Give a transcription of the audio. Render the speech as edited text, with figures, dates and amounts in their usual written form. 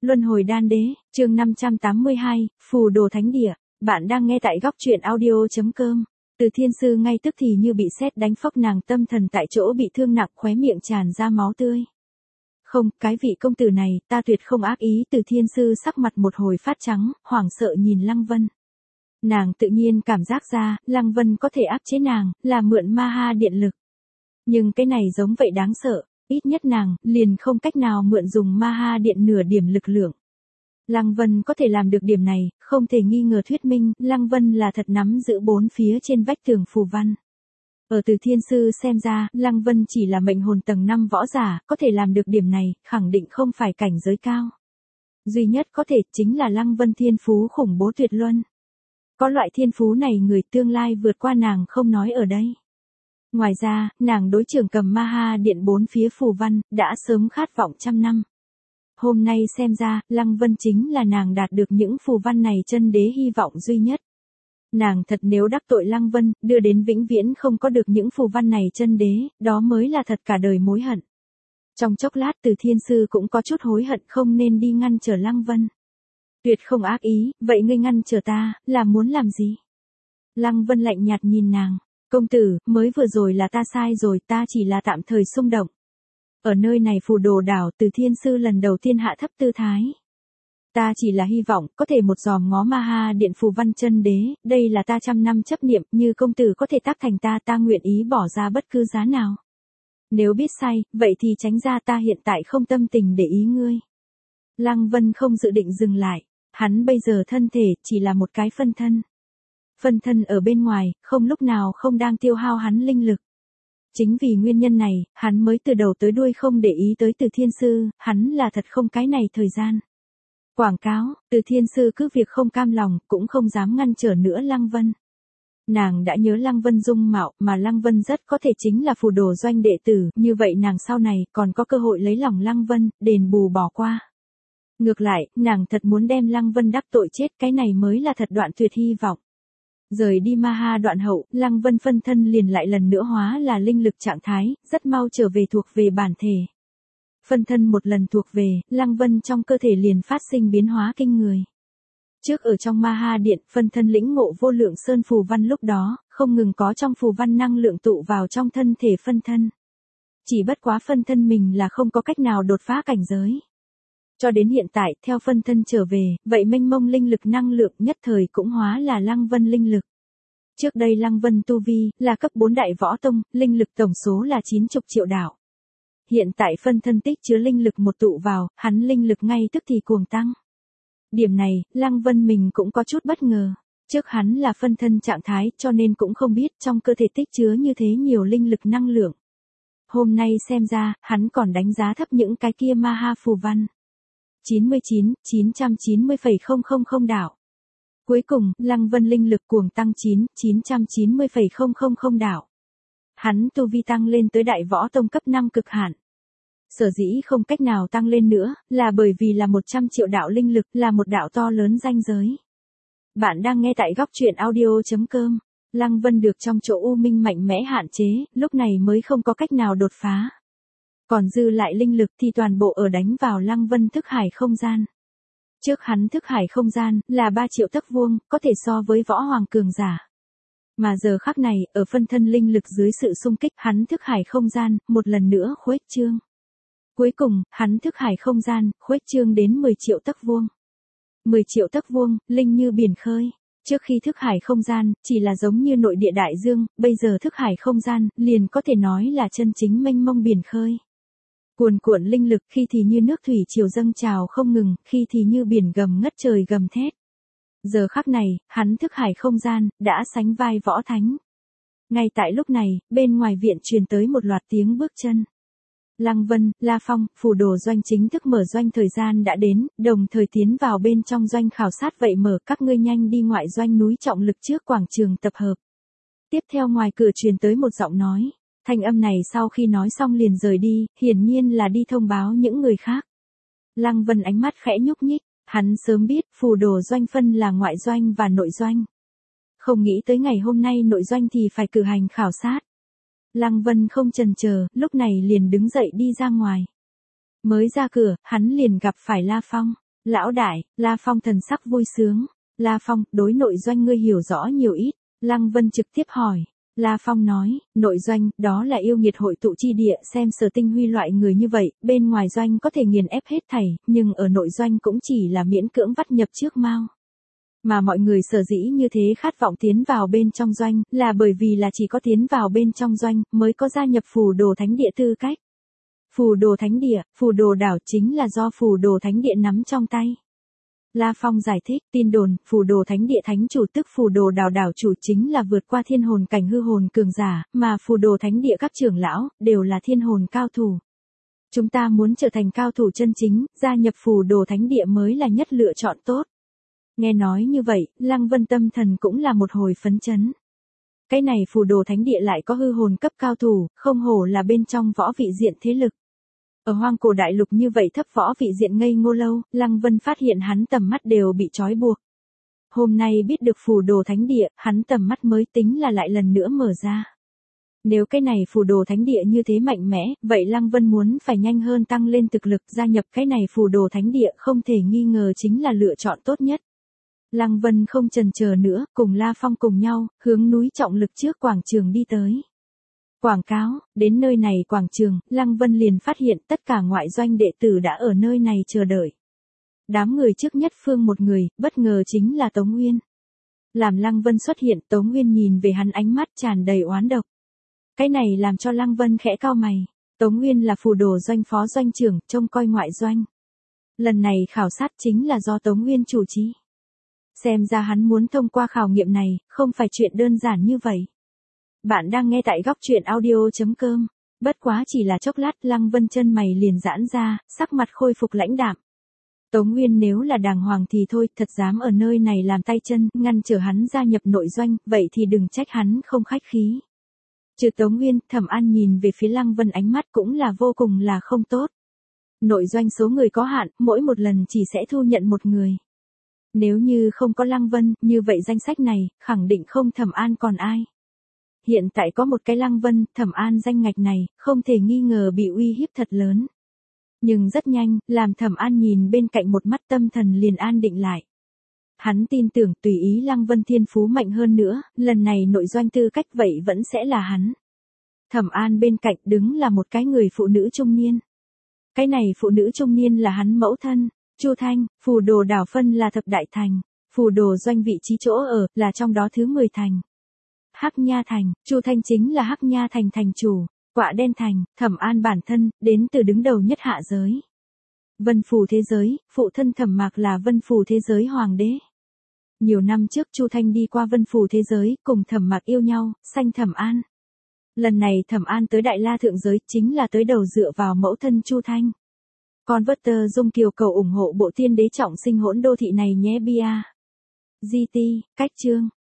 Luân hồi đan đế, chương 582, phù đồ thánh địa. Bạn đang nghe tại góc truyện audio.com. Từ Thiên Sư ngay tức thì như bị sét đánh phốc, nàng tâm thần tại chỗ bị thương nặng, khóe miệng tràn ra máu tươi. Không, cái vị công tử này, ta tuyệt không ác ý. Từ Thiên Sư sắc mặt một hồi phát trắng, hoảng sợ nhìn Lăng Vân. Nàng tự nhiên cảm giác ra, Lăng Vân có thể áp chế nàng, là mượn ma ha điện lực. Nhưng cái này giống vậy đáng sợ, ít nhất nàng liền không cách nào mượn dùng ma ha điện nửa điểm lực lượng. Lăng Vân có thể làm được điểm này, không thể nghi ngờ thuyết minh, Lăng Vân là thật nắm giữ bốn phía trên vách tường phù văn. Ở Từ Thiên Sư xem ra, Lăng Vân chỉ là mệnh hồn tầng 5 võ giả, có thể làm được điểm này, khẳng định không phải cảnh giới cao. Duy nhất có thể chính là Lăng Vân thiên phú khủng bố tuyệt luân. Có loại thiên phú này người tương lai vượt qua nàng không nói ở đây. Ngoài ra, nàng đối trưởng cầm ma ha điện bốn phía phù văn, đã sớm khát vọng trăm năm. Hôm nay xem ra, Lăng Vân chính là nàng đạt được những phù văn này chân đế hy vọng duy nhất. Nàng thật nếu đắc tội Lăng Vân, đưa đến vĩnh viễn không có được những phù văn này chân đế, đó mới là thật cả đời mối hận. Trong chốc lát Từ Thiên Sư cũng có chút hối hận không nên đi ngăn trở Lăng Vân. Tuyệt không ác ý, vậy ngươi ngăn trở ta, là muốn làm gì? Lăng Vân lạnh nhạt nhìn nàng. Công tử, mới vừa rồi là ta sai rồi, ta chỉ là tạm thời xung động. Ở nơi này phù đồ đảo, Từ Thiên Sư lần đầu tiên hạ thấp tư thái. Ta chỉ là hy vọng, có thể một giòm ngó ma ha điện phù văn chân đế, đây là ta trăm năm chấp niệm, như công tử có thể tác thành ta nguyện ý bỏ ra bất cứ giá nào. Nếu biết sai, vậy thì tránh ra, ta hiện tại không tâm tình để ý ngươi. Lăng Vân không dự định dừng lại, hắn bây giờ thân thể chỉ là một cái phân thân. Phân thân ở bên ngoài, không lúc nào không đang tiêu hao hắn linh lực. Chính vì nguyên nhân này, hắn mới từ đầu tới đuôi không để ý tới Từ Thiên Sư, hắn là thật không cái này thời gian. Quảng cáo, Từ Thiên Sư cứ việc không cam lòng, cũng không dám ngăn trở nữa Lăng Vân. Nàng đã nhớ Lăng Vân dung mạo, mà Lăng Vân rất có thể chính là phù đồ doanh đệ tử, như vậy nàng sau này còn có cơ hội lấy lòng Lăng Vân, đền bù bỏ qua. Ngược lại, nàng thật muốn đem Lăng Vân đắc tội chết, cái này mới là thật đoạn tuyệt hy vọng. Rời đi ma ha đoạn hậu, Lăng Vân phân thân liền lại lần nữa hóa là linh lực trạng thái, rất mau trở về thuộc về bản thể. Phân thân một lần thuộc về, Lăng Vân trong cơ thể liền phát sinh biến hóa kinh người. Trước ở trong ma ha điện, phân thân lĩnh ngộ vô lượng sơn phù văn lúc đó, không ngừng có trong phù văn năng lượng tụ vào trong thân thể phân thân. Chỉ bất quá phân thân mình là không có cách nào đột phá cảnh giới. Cho đến hiện tại, theo phân thân trở về, vậy mênh mông linh lực năng lượng nhất thời cũng hóa là Lăng Vân linh lực. Trước đây Lăng Vân tu vi, là cấp 4 đại võ tông, linh lực tổng số là 90 triệu đạo. Hiện tại phân thân tích chứa linh lực một tụ vào, hắn linh lực ngay tức thì cuồng tăng. Điểm này, Lăng Vân mình cũng có chút bất ngờ. Trước hắn là phân thân trạng thái, cho nên cũng không biết trong cơ thể tích chứa như thế nhiều linh lực năng lượng. Hôm nay xem ra, hắn còn đánh giá thấp những cái kia ma ha phù văn. 99.990,000 đạo. Cuối cùng, Lăng Vân linh lực cuồng tăng 9.990,000 đạo. Hắn tu vi tăng lên tới đại võ tông cấp 5 cực hạn. Sở dĩ không cách nào tăng lên nữa, là bởi vì là 100 triệu đạo linh lực, là một đạo to lớn ranh giới. Bạn đang nghe tại góc truyện audio.com. Lăng Vân được trong chỗ u minh mạnh mẽ hạn chế, lúc này mới không có cách nào đột phá. Còn dư lại linh lực thì toàn bộ ở đánh vào Lăng Vân thức hải không gian. Trước hắn thức hải không gian là 3 triệu tấc vuông, có thể so với võ hoàng cường giả. Mà giờ khắc này, ở phân thân linh lực dưới sự xung kích, hắn thức hải không gian, một lần nữa khuếch trương. Cuối cùng, hắn thức hải không gian, khuếch trương đến 10 triệu tấc vuông. 10 triệu tấc vuông, linh như biển khơi. Trước khi thức hải không gian, chỉ là giống như nội địa đại dương, bây giờ thức hải không gian, liền có thể nói là chân chính mênh mông biển khơi. Cuồn cuộn linh lực, khi thì như nước thủy triều dâng trào không ngừng, khi thì như biển gầm ngất trời gầm thét. Giờ khắc này, hắn thức hải không gian, đã sánh vai võ thánh. Ngay tại lúc này, bên ngoài viện truyền tới một loạt tiếng bước chân. Lăng Vân, La Phong, phù đồ doanh chính thức mở doanh thời gian đã đến, đồng thời tiến vào bên trong doanh khảo sát, vậy mở các ngươi nhanh đi ngoại doanh núi trọng lực trước quảng trường tập hợp. Tiếp theo ngoài cửa truyền tới một giọng nói. Thanh âm này sau khi nói xong liền rời đi, hiển nhiên là đi thông báo những người khác. Lăng Vân ánh mắt khẽ nhúc nhích, hắn sớm biết phù đồ doanh phân là ngoại doanh và nội doanh. Không nghĩ tới ngày hôm nay nội doanh thì phải cử hành khảo sát. Lăng Vân không chần chờ, lúc này liền đứng dậy đi ra ngoài. Mới ra cửa, hắn liền gặp phải La Phong. Lão đại, La Phong thần sắc vui sướng. La Phong, đối nội doanh ngươi hiểu rõ nhiều ít. Lăng Vân trực tiếp hỏi. La Phong nói, nội doanh, đó là yêu nghiệt hội tụ chi địa, xem Sở Tinh Huy loại người như vậy, bên ngoài doanh có thể nghiền ép hết thảy, nhưng ở nội doanh cũng chỉ là miễn cưỡng vắt nhập trước mao. Mà mọi người sở dĩ như thế khát vọng tiến vào bên trong doanh, là bởi vì là chỉ có tiến vào bên trong doanh, mới có gia nhập phù đồ thánh địa tư cách. Phù đồ thánh địa, phù đồ đảo chính là do phù đồ thánh địa nắm trong tay. La Phong giải thích, tin đồn, phù đồ thánh địa thánh chủ tức phù đồ đảo đảo chủ chính là vượt qua thiên hồn cảnh hư hồn cường giả, mà phù đồ thánh địa các trưởng lão, đều là thiên hồn cao thủ. Chúng ta muốn trở thành cao thủ chân chính, gia nhập phù đồ thánh địa mới là nhất lựa chọn tốt. Nghe nói như vậy, Lăng Vân tâm thần cũng là một hồi phấn chấn. Cái này phù đồ thánh địa lại có hư hồn cấp cao thủ, không hổ là bên trong võ vị diện thế lực. Ở hoang cổ đại lục như vậy thấp võ vị diện ngây ngô lâu, Lăng Vân phát hiện hắn tầm mắt đều bị trói buộc. Hôm nay biết được phù đồ thánh địa, hắn tầm mắt mới tính là lại lần nữa mở ra. Nếu cái này phù đồ thánh địa như thế mạnh mẽ, vậy Lăng Vân muốn phải nhanh hơn tăng lên thực lực gia nhập cái này phù đồ thánh địa không thể nghi ngờ chính là lựa chọn tốt nhất. Lăng Vân không chần chờ nữa, cùng La Phong cùng nhau, hướng núi trọng lực trước quảng trường đi tới. Quảng cáo, đến nơi này quảng trường, Lăng Vân liền phát hiện tất cả ngoại doanh đệ tử đã ở nơi này chờ đợi. Đám người trước nhất phương một người, bất ngờ chính là Tống Nguyên. Làm Lăng Vân xuất hiện, Tống Nguyên nhìn về hắn ánh mắt tràn đầy oán độc. Cái này làm cho Lăng Vân khẽ cau mày. Tống Nguyên là phù đồ doanh phó doanh trưởng, trông coi ngoại doanh. Lần này khảo sát chính là do Tống Nguyên chủ trì. Xem ra hắn muốn thông qua khảo nghiệm này, không phải chuyện đơn giản như vậy. Bạn đang nghe tại góc truyện audio.com. Bất quá chỉ là chốc lát, Lăng Vân chân mày liền giãn ra, sắc mặt khôi phục lãnh đạm. Tống Nguyên nếu là đàng hoàng thì thôi, thật dám ở nơi này làm tay chân, ngăn trở hắn gia nhập nội doanh, vậy thì đừng trách hắn không khách khí. Trừ Tống Nguyên, Thẩm An nhìn về phía Lăng Vân ánh mắt cũng là vô cùng là không tốt. Nội doanh số người có hạn, mỗi một lần chỉ sẽ thu nhận một người. Nếu như không có Lăng Vân, như vậy danh sách này, khẳng định không Thẩm An còn ai. Hiện tại có một cái Lăng Vân, Thẩm An danh ngạch này, không thể nghi ngờ bị uy hiếp thật lớn. Nhưng rất nhanh, làm Thẩm An nhìn bên cạnh một mắt tâm thần liền an định lại. Hắn tin tưởng tùy ý Lăng Vân thiên phú mạnh hơn nữa, lần này nội doanh tư cách vậy vẫn sẽ là hắn. Thẩm An bên cạnh đứng là một cái người phụ nữ trung niên. Cái này phụ nữ trung niên là hắn mẫu thân, Chu Thanh, phù đồ đảo phân là thập đại thành, phù đồ doanh vị trí chỗ ở là trong đó thứ 10 thành. Hắc Nha thành, Chu Thanh chính là Hắc Nha thành thành chủ, Quạ Đen thành, Thẩm An bản thân, đến từ đứng đầu nhất hạ giới. Vân Phù thế giới, phụ thân Thẩm Mạc là Vân Phù thế giới hoàng đế. Nhiều năm trước Chu Thanh đi qua Vân Phù thế giới, cùng Thẩm Mạc yêu nhau, sanh Thẩm An. Lần này Thẩm An tới Đại La thượng giới chính là tới đầu dựa vào mẫu thân Chu Thanh. Con vớt tơ dung kiều cầu ủng hộ bộ tiên đế trọng sinh hỗn đô thị này nhé bia. GT, cách chương.